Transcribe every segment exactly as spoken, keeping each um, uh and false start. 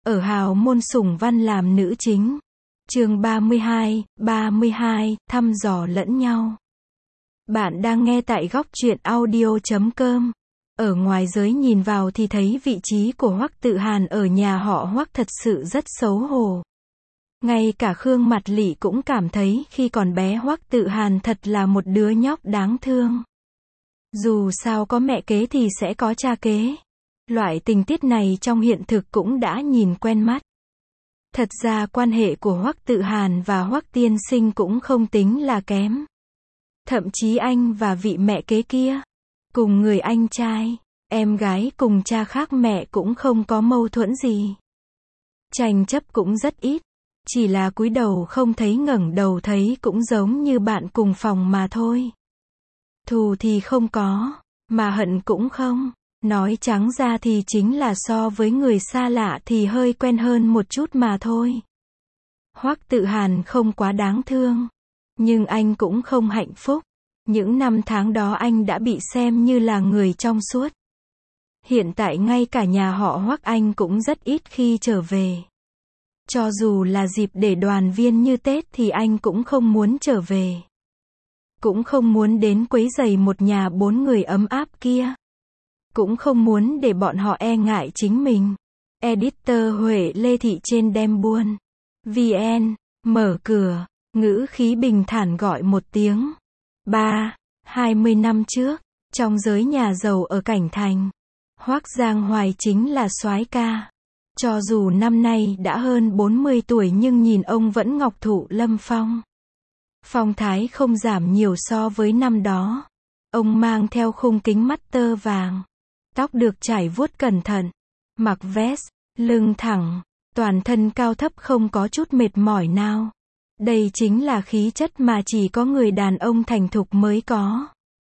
ở hào môn Sủng Văn làm nữ chính. Chương ba mươi hai, ba mươi hai, thăm dò lẫn nhau. Bạn đang nghe tại góc truyện audio chấm com. Ở ngoài giới nhìn vào thì thấy vị trí của Hoắc Tự Hàn ở nhà họ Hoắc thật sự rất xấu hổ. Ngay cả Khương Mặt Lị cũng cảm thấy khi còn bé Hoắc Tự Hàn thật là một đứa nhóc đáng thương. Dù sao có mẹ kế thì sẽ có cha kế. Loại tình tiết này trong hiện thực cũng đã nhìn quen mắt. Thật ra quan hệ của Hoắc Tự Hàn và Hoắc Tiên Sinh cũng không tính là kém. Thậm chí anh và vị mẹ kế kia, cùng người anh trai, em gái cùng cha khác mẹ cũng không có mâu thuẫn gì. Tranh chấp cũng rất ít, chỉ là cúi đầu không thấy ngẩng đầu thấy cũng giống như bạn cùng phòng mà thôi. Thù thì không có, mà hận cũng không. Nói trắng ra thì chính là so với người xa lạ thì hơi quen hơn một chút mà thôi. Hoắc Tự Hàn không quá đáng thương, nhưng anh cũng không hạnh phúc. Những năm tháng đó anh đã bị xem như là người trong suốt. Hiện tại ngay cả nhà họ Hoắc anh cũng rất ít khi trở về. Cho dù là dịp để đoàn viên như Tết thì anh cũng không muốn trở về. Cũng không muốn đến quấy rầy một nhà bốn người ấm áp kia. Cũng không muốn để bọn họ e ngại chính mình. Editor Huệ Lê Thị trên Đem Buôn vê en, mở cửa, ngữ khí bình thản gọi một tiếng. Ba, hai mươi năm trước, trong giới nhà giàu ở Cảnh Thành, Hoắc Giang Hoài chính là soái ca. Cho dù năm nay đã hơn bốn mươi tuổi nhưng nhìn ông vẫn ngọc thụ lâm phong. Phong thái không giảm nhiều so với năm đó. Ông mang theo khung kính mắt tơ vàng. Tóc được chải vuốt cẩn thận, mặc vest, lưng thẳng, toàn thân cao thấp không có chút mệt mỏi nào. Đây chính là khí chất mà chỉ có người đàn ông thành thục mới có.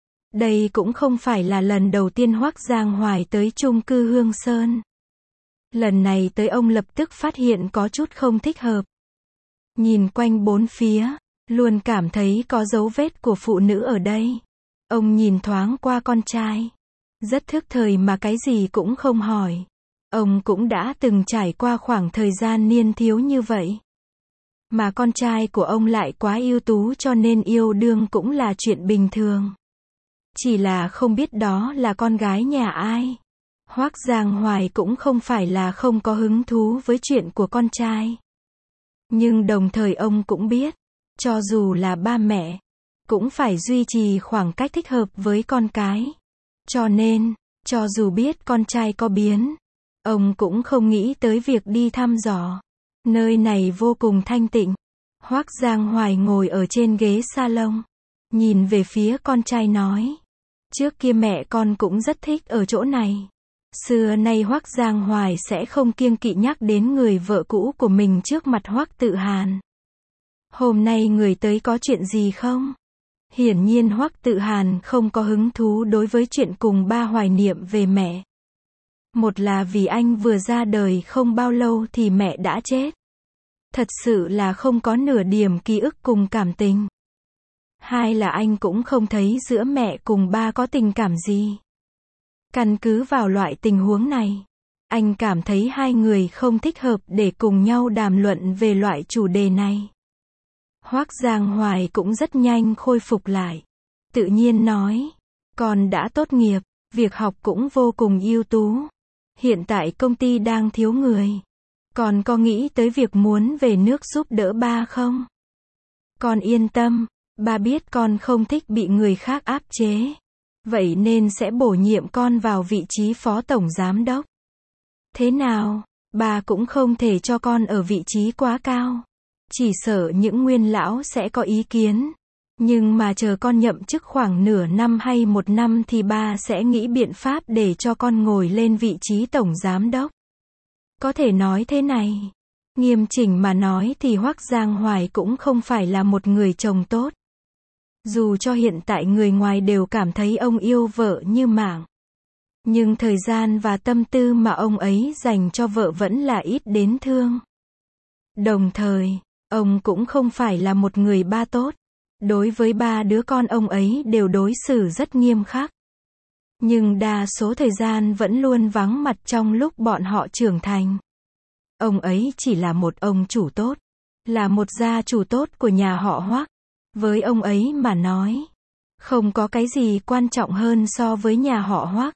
Đây cũng không phải là lần đầu tiên Hoắc Giang Hoài tới chung cư Hương Sơn. Lần này tới ông lập tức phát hiện có chút không thích hợp. Nhìn quanh bốn phía, luôn cảm thấy có dấu vết của phụ nữ ở đây. Ông nhìn thoáng qua con trai. Rất thức thời mà cái gì cũng không hỏi. Ông cũng đã từng trải qua khoảng thời gian niên thiếu như vậy. Mà con trai của ông lại quá ưu tú cho nên yêu đương cũng là chuyện bình thường. Chỉ là không biết đó là con gái nhà ai. Hoắc Giang Hoài cũng không phải là không có hứng thú với chuyện của con trai. Nhưng đồng thời ông cũng biết, cho dù là ba mẹ, cũng phải duy trì khoảng cách thích hợp với con cái. Cho nên, cho dù biết con trai có biến, ông cũng không nghĩ tới việc đi thăm dò. Nơi này vô cùng thanh tịnh. Hoắc Giang Hoài ngồi ở trên ghế salon, nhìn về phía con trai nói. Trước kia mẹ con cũng rất thích ở chỗ này. Xưa nay Hoắc Giang Hoài sẽ không kiêng kỵ nhắc đến người vợ cũ của mình trước mặt Hoắc Tự Hàn. Hôm nay người tới có chuyện gì không? Hiển nhiên Hoắc Tự Hàn không có hứng thú đối với chuyện cùng ba hoài niệm về mẹ. Một là vì anh vừa ra đời không bao lâu thì mẹ đã chết. Thật sự là không có nửa điểm ký ức cùng cảm tình. Hai là anh cũng không thấy giữa mẹ cùng ba có tình cảm gì. Căn cứ vào loại tình huống này, anh cảm thấy hai người không thích hợp để cùng nhau đàm luận về loại chủ đề này. Hoắc Giang Hoài cũng rất nhanh khôi phục lại. Tự nhiên nói, con đã tốt nghiệp, việc học cũng vô cùng ưu tú. Hiện tại công ty đang thiếu người. Con có nghĩ tới việc muốn về nước giúp đỡ ba không? Con yên tâm, ba biết con không thích bị người khác áp chế. Vậy nên sẽ bổ nhiệm con vào vị trí phó tổng giám đốc. Thế nào, ba cũng không thể cho con ở vị trí quá cao. Chỉ sợ những nguyên lão sẽ có ý kiến. Nhưng mà chờ con nhậm chức khoảng nửa năm hay một năm thì ba sẽ nghĩ biện pháp để cho con ngồi lên vị trí tổng giám đốc. Có thể nói thế này. Nghiêm chỉnh mà nói thì Hoắc Giang Hoài cũng không phải là một người chồng tốt. Dù cho hiện tại người ngoài đều cảm thấy ông yêu vợ như mạng. Nhưng thời gian và tâm tư mà ông ấy dành cho vợ vẫn là ít đến thương. Đồng thời, ông cũng không phải là một người ba tốt. Đối với ba đứa con ông ấy đều đối xử rất nghiêm khắc. Nhưng đa số thời gian vẫn luôn vắng mặt trong lúc bọn họ trưởng thành. Ông ấy chỉ là một ông chủ tốt, là một gia chủ tốt của nhà họ Hoắc. Với ông ấy mà nói, không có cái gì quan trọng hơn so với nhà họ Hoắc.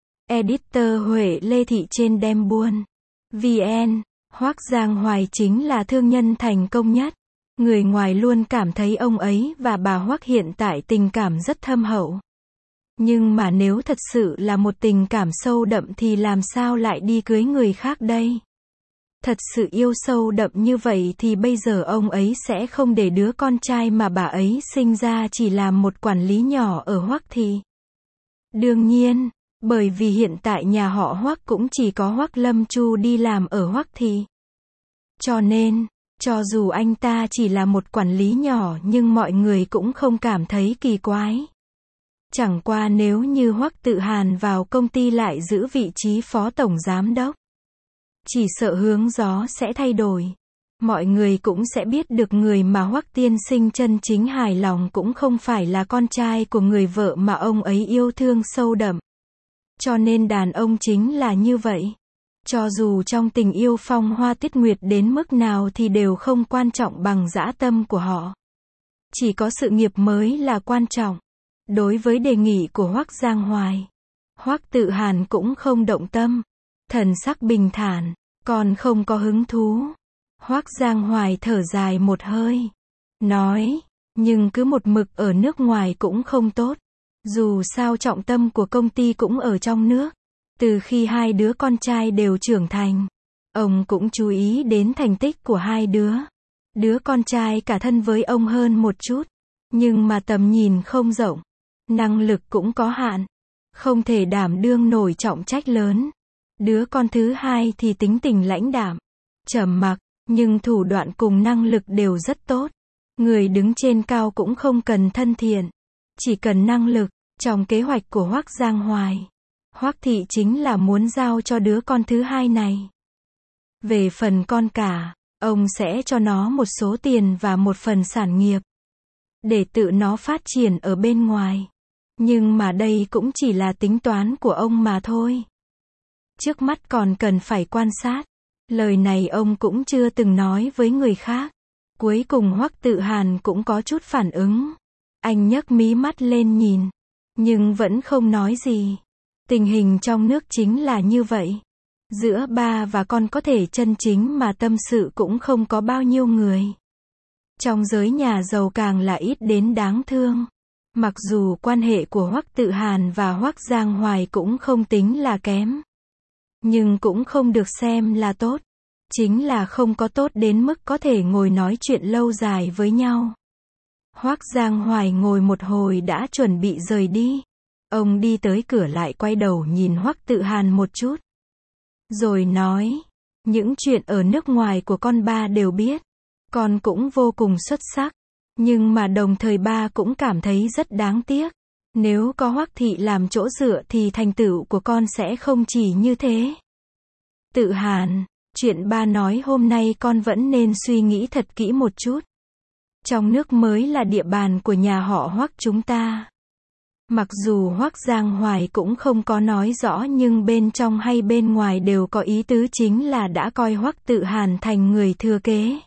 Editor Huệ Lê Thị trên Đem Buôn vê en. Hoắc Giang Hoài chính là thương nhân thành công nhất. Người ngoài luôn cảm thấy ông ấy và bà Hoắc hiện tại tình cảm rất thâm hậu. Nhưng mà nếu thật sự là một tình cảm sâu đậm thì làm sao lại đi cưới người khác đây? Thật sự yêu sâu đậm như vậy thì bây giờ ông ấy sẽ không để đứa con trai mà bà ấy sinh ra chỉ làm một quản lý nhỏ ở Hoắc Thị. Đương nhiên, bởi vì hiện tại nhà họ Hoắc cũng chỉ có Hoắc Lâm Chu đi làm ở Hoắc Thị. Cho nên, cho dù anh ta chỉ là một quản lý nhỏ nhưng mọi người cũng không cảm thấy kỳ quái. Chẳng qua nếu như Hoắc Tự Hàn vào công ty lại giữ vị trí phó tổng giám đốc, chỉ sợ hướng gió sẽ thay đổi. Mọi người cũng sẽ biết được người mà Hoắc tiên sinh chân chính hài lòng cũng không phải là con trai của người vợ mà ông ấy yêu thương sâu đậm. Cho nên đàn ông chính là như vậy. Cho dù trong tình yêu phong hoa tuyết nguyệt đến mức nào thì đều không quan trọng bằng dã tâm của họ. Chỉ có sự nghiệp mới là quan trọng. Đối với đề nghị của Hoắc Giang Hoài, Hoắc Tự Hàn cũng không động tâm. Thần sắc bình thản, còn không có hứng thú. Hoắc Giang Hoài thở dài một hơi, nói, nhưng cứ một mực ở nước ngoài cũng không tốt. Dù sao trọng tâm của công ty cũng ở trong nước. Từ khi hai đứa con trai đều trưởng thành, ông cũng chú ý đến thành tích của hai đứa. Đứa con trai cả thân với ông hơn một chút, nhưng mà tầm nhìn không rộng, năng lực cũng có hạn, không thể đảm đương nổi trọng trách lớn. Đứa con thứ hai thì tính tình lãnh đạm, trầm mặc, nhưng thủ đoạn cùng năng lực đều rất tốt. Người đứng trên cao cũng không cần thân thiện, chỉ cần năng lực. Trong kế hoạch của Hoắc Giang Hoài, Hoắc Thị chính là muốn giao cho đứa con thứ hai này. Về phần con cả, ông sẽ cho nó một số tiền và một phần sản nghiệp, để tự nó phát triển ở bên ngoài. Nhưng mà đây cũng chỉ là tính toán của ông mà thôi. Trước mắt còn cần phải quan sát. Lời này ông cũng chưa từng nói với người khác. Cuối cùng Hoắc Tự Hàn cũng có chút phản ứng. Anh nhấc mí mắt lên nhìn, nhưng vẫn không nói gì. Tình hình trong nước chính là như vậy. Giữa ba và con có thể chân chính mà tâm sự cũng không có bao nhiêu người. Trong giới nhà giàu càng là ít đến đáng thương. Mặc dù quan hệ của Hoắc Tự Hàn và Hoắc Giang Hoài cũng không tính là kém, nhưng cũng không được xem là tốt. Chính là không có tốt đến mức có thể ngồi nói chuyện lâu dài với nhau. Hoắc Giang Hoài ngồi một hồi đã chuẩn bị rời đi. Ông đi tới cửa lại quay đầu nhìn Hoắc Tự Hàn một chút. Rồi nói, những chuyện ở nước ngoài của con ba đều biết. Con cũng vô cùng xuất sắc. Nhưng mà đồng thời ba cũng cảm thấy rất đáng tiếc. Nếu có Hoắc Thị làm chỗ dựa thì thành tựu của con sẽ không chỉ như thế. Tự Hàn, chuyện ba nói hôm nay con vẫn nên suy nghĩ thật kỹ một chút. Trong nước mới là địa bàn của nhà họ Hoắc chúng ta. Mặc dù Hoắc Giang Hoài cũng không có nói rõ nhưng bên trong hay bên ngoài đều có ý tứ chính là đã coi Hoắc Tự Hàn thành người thừa kế.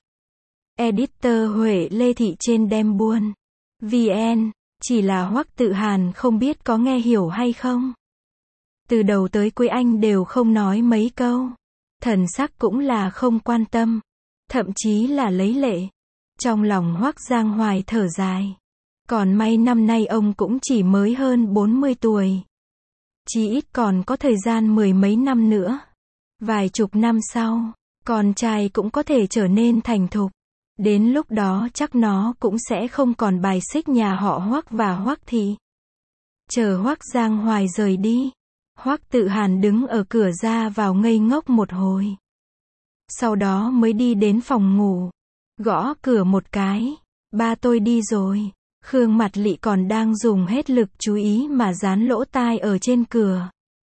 Editor Huệ Lê Thị trên Đem Buôn vê en. Chỉ là Hoắc Tự Hàn không biết có nghe hiểu hay không. Từ đầu tới cuối anh đều không nói mấy câu. Thần sắc cũng là không quan tâm. Thậm chí là lấy lệ. Trong lòng Hoắc Giang Hoài thở dài. Còn may năm nay ông cũng chỉ mới hơn bốn mươi tuổi. Chỉ ít còn có thời gian mười mấy năm nữa. Vài chục năm sau, con trai cũng có thể trở nên thành thục. Đến lúc đó chắc nó cũng sẽ không còn bài xích nhà họ Hoắc và Hoắc Thị. Chờ Hoắc Giang Hoài rời đi, Hoắc Tự Hàn đứng ở cửa ra vào ngây ngốc một hồi. Sau đó mới đi đến phòng ngủ, gõ cửa một cái. Ba tôi đi rồi. Khương Mặt Lị còn đang dùng hết lực chú ý mà dán lỗ tai ở trên cửa.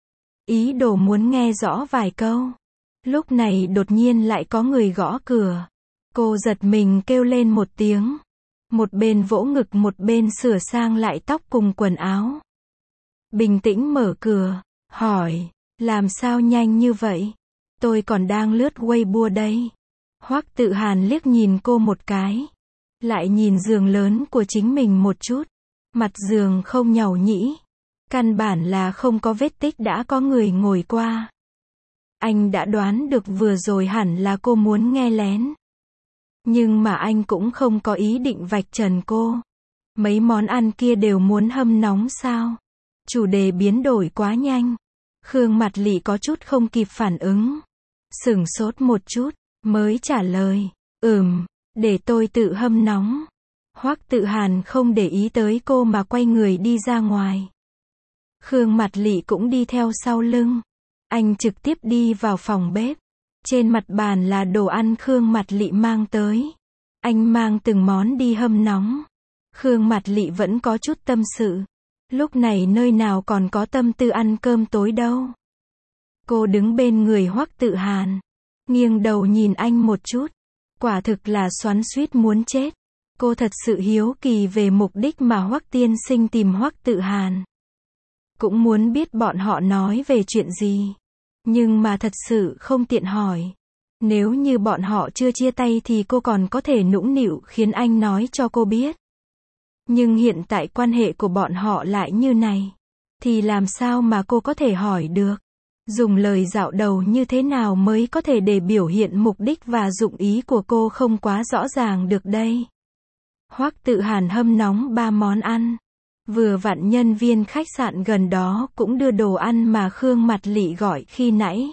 Ý đồ muốn nghe rõ vài câu. Lúc này đột nhiên lại có người gõ cửa. Cô giật mình kêu lên một tiếng. Một bên vỗ ngực một bên sửa sang lại tóc cùng quần áo. Bình tĩnh mở cửa, hỏi, làm sao nhanh như vậy? Tôi còn đang lướt Weibo đây. Hoắc Tự Hàn liếc nhìn cô một cái. Lại nhìn giường lớn của chính mình một chút. Mặt giường không nhàu nhĩ. Căn bản là không có vết tích đã có người ngồi qua. Anh đã đoán được vừa rồi hẳn là cô muốn nghe lén. Nhưng mà anh cũng không có ý định vạch trần cô. Mấy món ăn kia đều muốn hâm nóng sao? Chủ đề biến đổi quá nhanh. Khương Mạt Lị có chút không kịp phản ứng. Sửng sốt một chút, mới trả lời. Ừm, để tôi tự hâm nóng. Hoắc Tự Hàn không để ý tới cô mà quay người đi ra ngoài. Khương Mạt Lị cũng đi theo sau lưng. Anh trực tiếp đi vào phòng bếp. Trên mặt bàn là đồ ăn Khương Mạt Lị mang tới. Anh mang từng món đi hâm nóng. Khương Mạt Lị vẫn có chút tâm sự. Lúc này nơi nào còn có tâm tư ăn cơm tối đâu. Cô đứng bên người Hoắc Tự Hàn. Nghiêng đầu nhìn anh một chút. Quả thực là xoắn xuýt muốn chết. Cô thật sự hiếu kỳ về mục đích mà Hoắc tiên sinh tìm Hoắc Tự Hàn. Cũng muốn biết bọn họ nói về chuyện gì. Nhưng mà thật sự không tiện hỏi. Nếu như bọn họ chưa chia tay thì cô còn có thể nũng nịu khiến anh nói cho cô biết. Nhưng hiện tại quan hệ của bọn họ lại như này. Thì làm sao mà cô có thể hỏi được. Dùng lời dạo đầu như thế nào mới có thể để biểu hiện mục đích và dụng ý của cô không quá rõ ràng được đây. Hoắc Tự Hàn hâm nóng ba món ăn. Vừa vặn nhân viên khách sạn gần đó cũng đưa đồ ăn mà Khương Mạt Lị gọi khi nãy.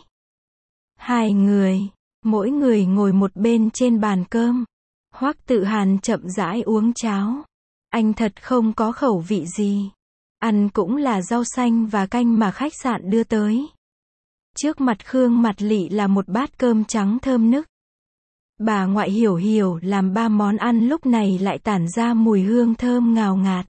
Hai người, mỗi người ngồi một bên trên bàn cơm. Hoắc Tự Hàn chậm rãi uống cháo. Anh thật không có khẩu vị gì. Ăn cũng là rau xanh và canh mà khách sạn đưa tới. Trước mặt Khương Mạt Lị là một bát cơm trắng thơm nức. Bà ngoại Hiểu Hiểu làm ba món ăn lúc này lại tản ra mùi hương thơm ngào ngạt.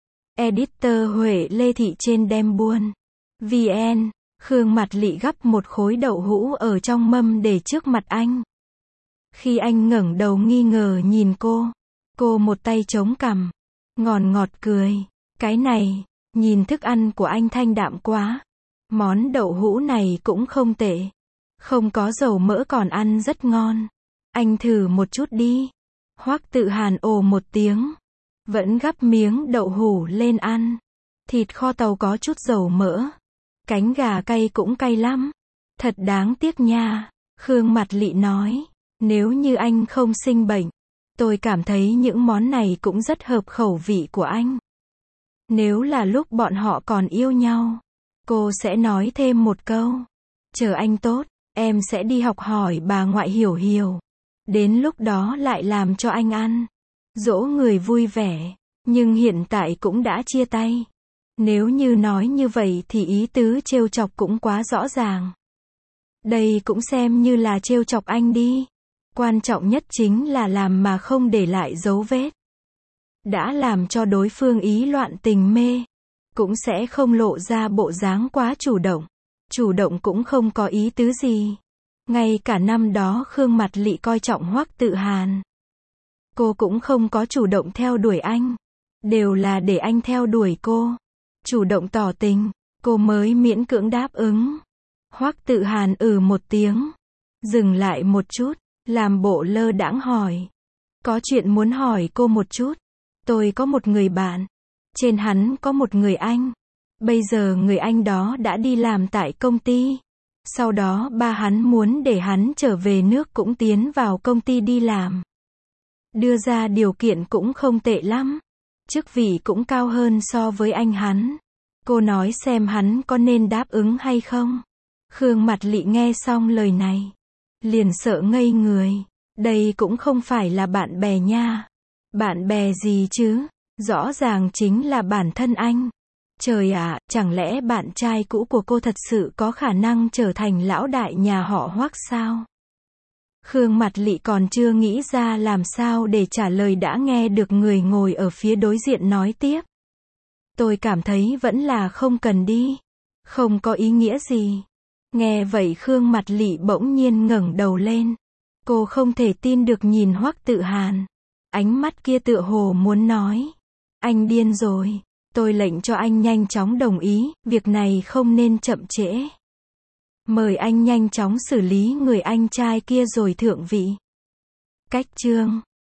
Editor Huệ Lê Thị trên Đem Buôn. vê en, Khương Mạt Lị gắp một khối đậu hũ ở trong mâm để trước mặt anh. Khi anh ngẩng đầu nghi ngờ nhìn cô, cô một tay chống cằm, ngòn ngọt cười. Cái này, nhìn thức ăn của anh thanh đạm quá. Món đậu hũ này cũng không tệ. Không có dầu mỡ còn ăn rất ngon. Anh thử một chút đi. Hoắc Tự Hàn ồ một tiếng. Vẫn gắp miếng đậu hũ lên ăn. Thịt kho tàu có chút dầu mỡ. Cánh gà cay cũng cay lắm. Thật đáng tiếc nha. Khương Mạt Lị nói. Nếu như anh không sinh bệnh, tôi cảm thấy những món này cũng rất hợp khẩu vị của anh. Nếu là lúc bọn họ còn yêu nhau, cô sẽ nói thêm một câu. Chờ anh tốt, em sẽ đi học hỏi bà ngoại Hiểu Hiểu. Đến lúc đó lại làm cho anh ăn. Dỗ người vui vẻ. Nhưng hiện tại cũng đã chia tay. Nếu như nói như vậy thì ý tứ trêu chọc cũng quá rõ ràng. Đây cũng xem như là trêu chọc anh đi. Quan trọng nhất chính là làm mà không để lại dấu vết. Đã làm cho đối phương ý loạn tình mê, cũng sẽ không lộ ra bộ dáng quá chủ động. Chủ động cũng không có ý tứ gì. Ngay cả năm đó Khương Mạt Lị coi trọng Hoắc Tự Hàn, cô cũng không có chủ động theo đuổi anh. Đều là để anh theo đuổi cô. Chủ động tỏ tình, cô mới miễn cưỡng đáp ứng. Hoắc Tự Hàn ừ một tiếng. Dừng lại một chút, làm bộ lơ đãng hỏi. Có chuyện muốn hỏi cô một chút. Tôi có một người bạn. Trên hắn có một người anh. Bây giờ người anh đó đã đi làm tại công ty. Sau đó ba hắn muốn để hắn trở về nước cũng tiến vào công ty đi làm. Đưa ra điều kiện cũng không tệ lắm. Chức vị cũng cao hơn so với anh hắn. Cô nói xem hắn có nên đáp ứng hay không. Khương Mạt Lị nghe xong lời này, liền sợ ngây người. Đây cũng không phải là bạn bè nha. Bạn bè gì chứ? Rõ ràng chính là bản thân anh. Trời ạ, chẳng lẽ bạn trai cũ của cô thật sự có khả năng trở thành lão đại nhà họ Hoắc sao? Khương Mạt Lị còn chưa nghĩ ra làm sao để trả lời đã nghe được người ngồi ở phía đối diện nói tiếp. Tôi cảm thấy vẫn là không cần đi. Không có ý nghĩa gì. Nghe vậy Khương Mạt Lị bỗng nhiên ngẩng đầu lên. Cô không thể tin được nhìn Hoắc Tự Hàn. Ánh mắt kia tựa hồ muốn nói. Anh điên rồi. Tôi lệnh cho anh nhanh chóng đồng ý, việc này không nên chậm trễ. Mời anh nhanh chóng xử lý người anh trai kia rồi thượng vị. Cách chương